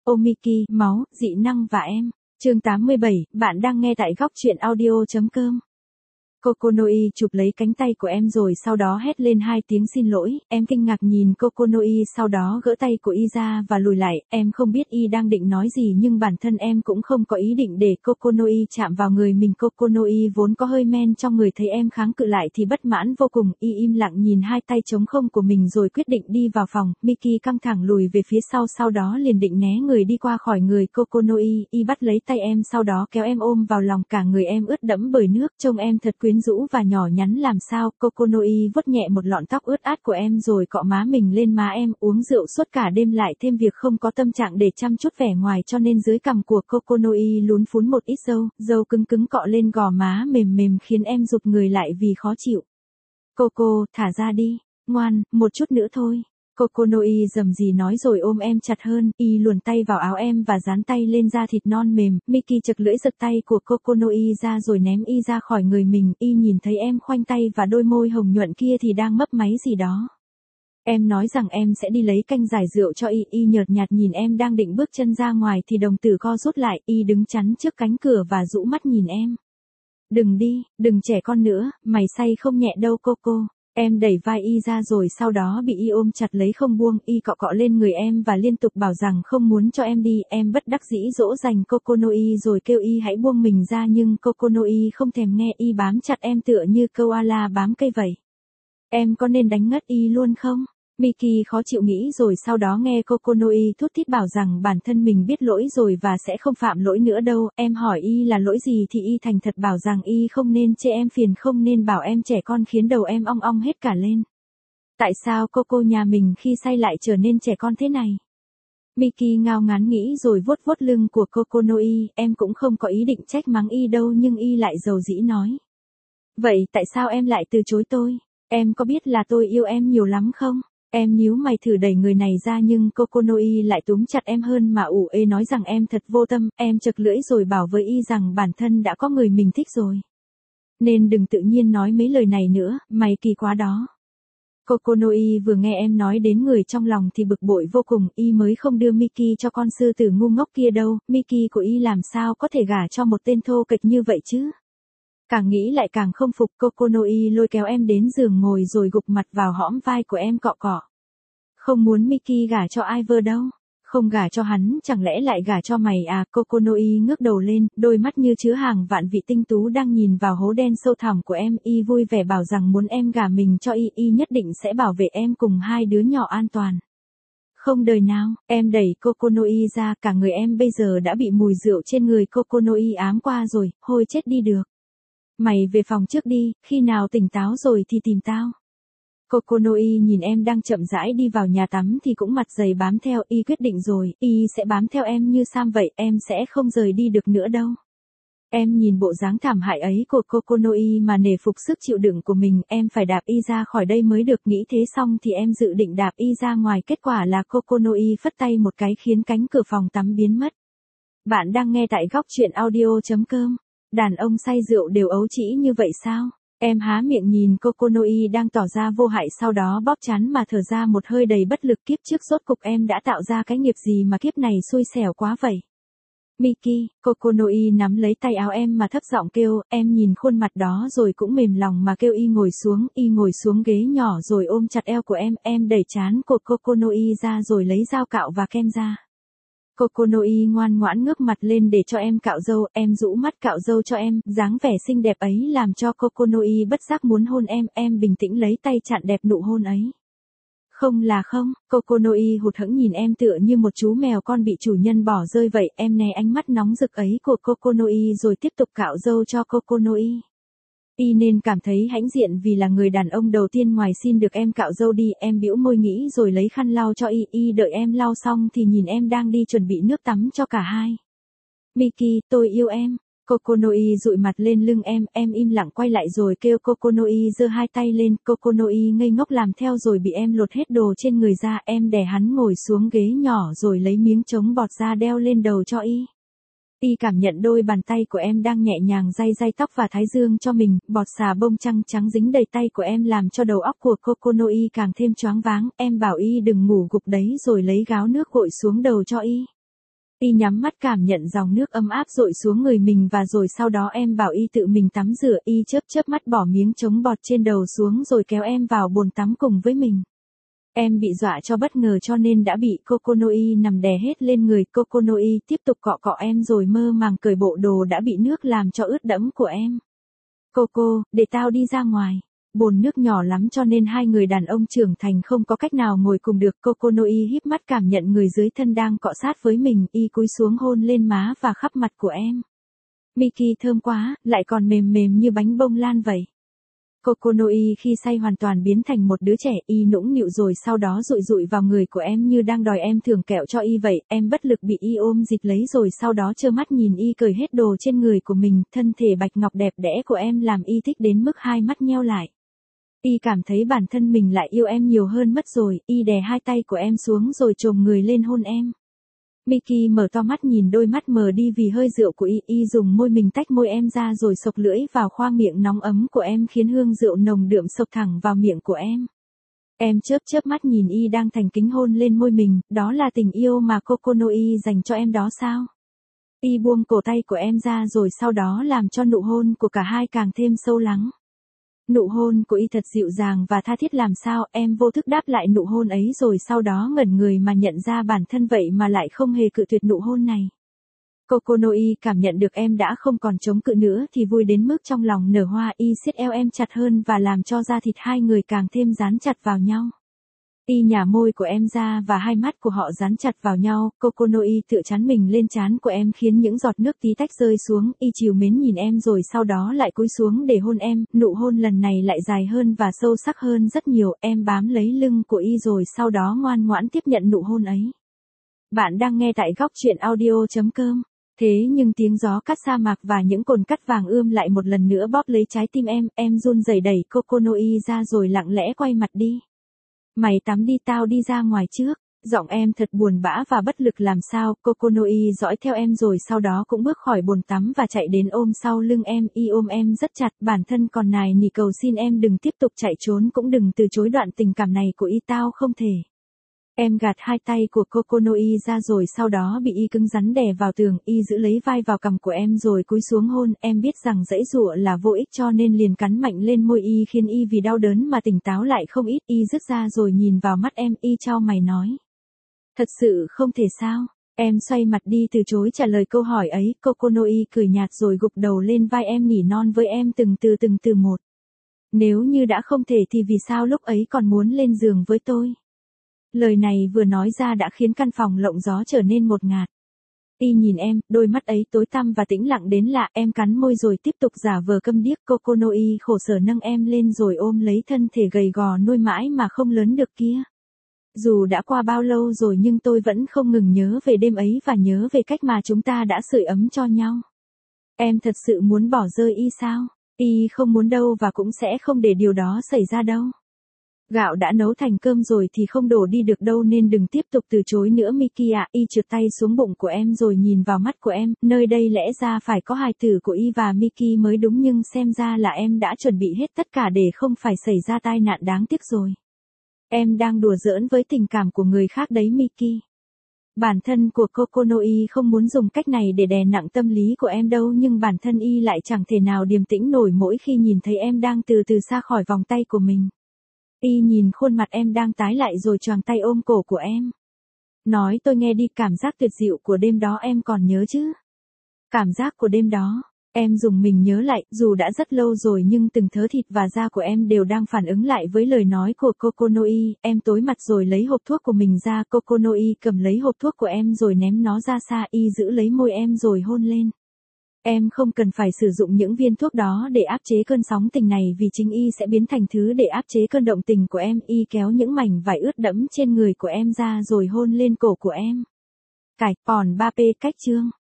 Omiki, máu, dị năng và em. Chương 87, bạn đang nghe tại góc truyện audio.com. Kokonoi chụp lấy cánh tay của em rồi sau đó hét lên 2 tiếng xin lỗi, em kinh ngạc nhìn Kokonoi sau đó gỡ tay của y ra và lùi lại, em không biết y đang định nói gì nhưng bản thân em cũng không có ý định để Kokonoi chạm vào người mình. Kokonoi vốn có hơi men trong người thấy em kháng cự lại thì bất mãn vô cùng, y im lặng nhìn 2 tay trống không của mình rồi quyết định đi vào phòng. Miki căng thẳng lùi về phía sau đó liền định né người đi qua khỏi người Kokonoi, y bắt lấy tay em sau đó kéo em ôm vào lòng, cả người em ướt đẫm bởi nước, trông em thật quyến rũ và nhỏ nhắn làm sao. Kokonoi vuốt nhẹ một lọn tóc ướt át của em rồi cọ má mình lên má em, uống rượu suốt cả đêm lại thêm việc không có tâm trạng để chăm chút vẻ ngoài cho nên dưới cằm của Kokonoi lún phún một ít râu cứng cứng cọ lên gò má mềm khiến em rụt người lại vì khó chịu. Coco, thả ra đi, ngoan, một chút nữa thôi. Kokonoi rầm rì nói rồi ôm em chặt hơn, y luồn tay vào áo em và dán tay lên da thịt non mềm. Miki chực lưỡi giật tay của Kokonoi ra rồi ném y ra khỏi người mình, y nhìn thấy em khoanh tay và đôi môi hồng nhuận kia thì đang mấp máy gì đó. Em nói rằng em sẽ đi lấy canh giải rượu cho y nhợt nhạt nhìn em đang định bước chân ra ngoài thì đồng tử co rút lại, y đứng chắn trước cánh cửa và rũ mắt nhìn em. Đừng đi, đừng trẻ con nữa, mày say không nhẹ đâu Coco. Em đẩy vai y ra rồi sau đó bị y ôm chặt lấy không buông, y cọ cọ lên người em và liên tục bảo rằng không muốn cho em đi, em bất đắc dĩ dỗ dành Kokonoi rồi kêu y hãy buông mình ra nhưng Kokonoi không thèm nghe, y bám chặt em tựa như koala bám cây vậy. Em có nên đánh ngất y luôn không? Miki khó chịu nghĩ rồi sau đó nghe Kokonoi thút thít bảo rằng bản thân mình biết lỗi rồi và sẽ không phạm lỗi nữa đâu. Em hỏi y là lỗi gì thì y thành thật bảo rằng y không nên chê em phiền, không nên bảo em trẻ con, khiến đầu em ong ong hết cả lên. Tại sao Coco nhà mình khi say lại trở nên trẻ con thế này? Miki ngao ngán nghĩ rồi vuốt vuốt lưng của Kokonoi, em cũng không có ý định trách mắng y đâu nhưng y lại dầu dĩ nói. Vậy tại sao em lại từ chối tôi? Em có biết là tôi yêu em nhiều lắm không? Em nhíu mày thử đẩy người này ra nhưng Kokonoi lại túm chặt em hơn mà ủ ê nói rằng em thật vô tâm, em chực lưỡi rồi bảo với y rằng bản thân đã có người mình thích rồi. Nên đừng tự nhiên nói mấy lời này nữa, mày kỳ quá đó. Kokonoi vừa nghe em nói đến người trong lòng thì bực bội vô cùng, y mới không đưa Miki cho con sư tử ngu ngốc kia đâu, Miki của y làm sao có thể gả cho một tên thô kệch như vậy chứ? Càng nghĩ lại càng không phục, Kokonoi lôi kéo em đến giường ngồi rồi gục mặt vào hõm vai của em cọ cọ. Không muốn Miki gả cho Ivor đâu. Không gả cho hắn, chẳng lẽ lại gả cho mày à? Kokonoi ngước đầu lên, đôi mắt như chứa hàng vạn vị tinh tú đang nhìn vào hố đen sâu thẳm của em, y vui vẻ bảo rằng muốn em gả mình cho y nhất định sẽ bảo vệ em cùng 2 đứa nhỏ an toàn. Không đời nào, em đẩy Kokonoi ra, cả người em bây giờ đã bị mùi rượu trên người Kokonoi ám qua rồi, hôi chết đi được. Mày về phòng trước đi, khi nào tỉnh táo rồi thì tìm tao. Kokonoi nhìn em đang chậm rãi đi vào nhà tắm thì cũng mặt dày bám theo, y quyết định rồi, y sẽ bám theo em như Sam vậy, em sẽ không rời đi được nữa đâu. Em nhìn bộ dáng thảm hại ấy của Kokonoi mà nể phục sức chịu đựng của mình, em phải đạp y ra khỏi đây mới được, nghĩ thế xong thì em dự định đạp y ra ngoài, kết quả là Kokonoi phất tay một cái khiến cánh cửa phòng tắm biến mất. Bạn đang nghe tại góc truyện audio.com. Đàn ông say rượu đều ấu trĩ như vậy sao? Em há miệng nhìn Kokonoi đang tỏ ra vô hại sau đó bóp trán mà thở ra một hơi đầy bất lực, kiếp trước rốt cục em đã tạo ra cái nghiệp gì mà kiếp này xui xẻo quá vậy? Miki, Kokonoi nắm lấy tay áo em mà thấp giọng kêu, em nhìn khuôn mặt đó rồi cũng mềm lòng mà kêu y ngồi xuống ghế nhỏ rồi ôm chặt eo của em đẩy trán của Kokonoi ra rồi lấy dao cạo và kem ra. Kokonoi ngoan ngoãn ngước mặt lên để cho em cạo râu, em rũ mắt cạo râu cho em, dáng vẻ xinh đẹp ấy làm cho Kokonoi bất giác muốn hôn em bình tĩnh lấy tay chặn đẹp nụ hôn ấy. Không là không, Kokonoi hụt hẫng nhìn em tựa như một chú mèo con bị chủ nhân bỏ rơi vậy, em né ánh mắt nóng rực ấy của Kokonoi rồi tiếp tục cạo râu cho Kokonoi. Y nên cảm thấy hãnh diện vì là người đàn ông đầu tiên ngoài xin được em cạo râu đi, em bĩu môi nghĩ rồi lấy khăn lau cho y đợi em lau xong thì nhìn em đang đi chuẩn bị nước tắm cho cả hai. Miki, tôi yêu em. Kokonoi dụi mặt lên lưng em im lặng quay lại rồi kêu Kokonoi giơ 2 tay lên, Kokonoi ngây ngốc làm theo rồi bị em lột hết đồ trên người ra, em đè hắn ngồi xuống ghế nhỏ rồi lấy miếng chống bọt ra đeo lên đầu cho y. Y cảm nhận đôi bàn tay của em đang nhẹ nhàng day tóc và thái dương cho mình, bọt xà bông trắng dính đầy tay của em làm cho đầu óc của Kokonoi càng thêm choáng váng, em bảo y đừng ngủ gục đấy rồi lấy gáo nước gội xuống đầu cho y. Y nhắm mắt cảm nhận dòng nước ấm áp dội xuống người mình và rồi sau đó em bảo Y tự mình tắm rửa. Y chớp chớp mắt bỏ miếng chống bọt trên đầu xuống rồi kéo em vào bồn tắm cùng với mình. Em bị dọa cho bất ngờ cho nên đã bị Kokonoi nằm đè hết lên người. Kokonoi tiếp tục cọ cọ em rồi mơ màng cởi bộ đồ đã bị nước làm cho ướt đẫm của em. Coco, để tao đi ra ngoài. Bồn nước nhỏ lắm cho nên hai người đàn ông trưởng thành không có cách nào ngồi cùng được. Kokonoi híp mắt cảm nhận người dưới thân đang cọ sát với mình. Y cúi xuống hôn lên má và khắp mặt của em. Miki thơm quá, lại còn mềm mềm như bánh bông lan vậy. Kokonoi khi say hoàn toàn biến thành một đứa trẻ. Y nũng nịu rồi sau đó dụi dụi vào người của em như đang đòi em thưởng kẹo cho Y vậy. Em bất lực bị Y ôm dịch lấy rồi sau đó trơ mắt nhìn Y cởi hết đồ trên người của mình. Thân thể bạch ngọc đẹp đẽ của em làm Y thích đến mức hai mắt nheo lại. Y cảm thấy bản thân mình lại yêu em nhiều hơn mất rồi. Y đè hai tay của em xuống rồi chồm người lên hôn em. Miki mở to mắt nhìn đôi mắt mờ đi vì hơi rượu của Y. Y dùng môi mình tách môi em ra rồi xộc lưỡi vào khoang miệng nóng ấm của em khiến hương rượu nồng đượm xộc thẳng vào miệng của em. Em chớp chớp mắt nhìn Y đang thành kính hôn lên môi mình. Đó là tình yêu mà Kokonoi dành cho em đó sao? Y buông cổ tay của em ra rồi sau đó làm cho nụ hôn của cả hai càng thêm sâu lắng. Nụ hôn của Y thật dịu dàng và tha thiết làm sao em vô thức đáp lại nụ hôn ấy rồi sau đó ngẩn người mà nhận ra bản thân vậy mà lại không hề cự tuyệt nụ hôn này. Kokonoi cảm nhận được em đã không còn chống cự nữa thì vui đến mức trong lòng nở hoa. Y siết eo em chặt hơn và làm cho da thịt hai người càng thêm dán chặt vào nhau. Y nhả môi của em ra và hai mắt của họ dán chặt vào nhau. Kokonoi tựa chán mình lên trán của em khiến những giọt nước tí tách rơi xuống. Y trìu mến nhìn em rồi sau đó lại cúi xuống để hôn em. Nụ hôn lần này lại dài hơn và sâu sắc hơn rất nhiều. Em bám lấy lưng của Y rồi sau đó ngoan ngoãn tiếp nhận nụ hôn ấy. Bạn đang nghe tại góc truyện audio.com. Thế nhưng tiếng gió cắt sa mạc và những cồn cắt vàng ươm lại một lần nữa bóp lấy trái tim em run rẩy đẩy Kokonoi ra rồi lặng lẽ quay mặt đi. Mày tắm đi tao đi ra ngoài trước. Giọng em thật buồn bã và bất lực làm sao. Kokonoi dõi theo em rồi sau đó cũng bước khỏi bồn tắm và chạy đến ôm sau lưng em. Y ôm em rất chặt, bản thân còn nài nỉ cầu xin em đừng tiếp tục chạy trốn cũng đừng từ chối đoạn tình cảm này của Y, tao không thể. Em gạt hai tay của Kokonoi ra rồi sau đó bị Y cứng rắn đè vào tường. Y giữ lấy vai vào cằm của em rồi cúi xuống hôn. Em biết rằng giãy giụa là vô ích cho nên liền cắn mạnh lên môi Y khiến Y vì đau đớn mà tỉnh táo lại không ít. Y rứt ra rồi nhìn vào mắt em. Y chau mày nói. Thật sự không thể sao? Em xoay mặt đi từ chối trả lời câu hỏi ấy. Kokonoi cười nhạt rồi gục đầu lên vai em nỉ non với em từng từ một. Nếu như đã không thể thì vì sao lúc ấy còn muốn lên giường với tôi? Lời này vừa nói ra đã khiến căn phòng lộng gió trở nên ngột ngạt. Y nhìn em, đôi mắt ấy tối tăm và tĩnh lặng đến lạ. Em cắn môi rồi tiếp tục giả vờ câm điếc. Kokonoi khổ sở nâng em lên rồi ôm lấy thân thể gầy gò nuôi mãi mà không lớn được kia. Dù đã qua bao lâu rồi nhưng tôi vẫn không ngừng nhớ về đêm ấy và nhớ về cách mà chúng ta đã sưởi ấm cho nhau. Em thật sự muốn bỏ rơi Y sao? Y không muốn đâu và cũng sẽ không để điều đó xảy ra đâu. Gạo đã nấu thành cơm rồi thì không đổ đi được đâu nên đừng tiếp tục từ chối nữa Miki ạ. Y trượt tay xuống bụng của em rồi nhìn vào mắt của em. Nơi đây lẽ ra phải có hài tử của Y và Miki mới đúng nhưng xem ra là em đã chuẩn bị hết tất cả để không phải xảy ra tai nạn đáng tiếc rồi. Em đang đùa giỡn với tình cảm của người khác đấy Miki. Bản thân của Kokonoi không muốn dùng cách này để đè nặng tâm lý của em đâu nhưng bản thân Y lại chẳng thể nào điềm tĩnh nổi mỗi khi nhìn thấy em đang từ từ xa khỏi vòng tay của mình. Y nhìn khuôn mặt em đang tái lại rồi choàng tay ôm cổ của em. Nói tôi nghe đi, cảm giác tuyệt diệu của đêm đó em còn nhớ chứ? Cảm giác của đêm đó, em dùng mình nhớ lại, dù đã rất lâu rồi nhưng từng thớ thịt và da của em đều đang phản ứng lại với lời nói của Kokonoi. Em tối mặt rồi lấy hộp thuốc của mình ra. Kokonoi cầm lấy hộp thuốc của em rồi ném nó ra xa. Y giữ lấy môi em rồi hôn lên. Em không cần phải sử dụng những viên thuốc đó để áp chế cơn sóng tình này vì chính Y sẽ biến thành thứ để áp chế cơn động tình của em. Y kéo những mảnh vải ướt đẫm trên người của em ra rồi hôn lên cổ của em. Cải, còn 3P cách chương.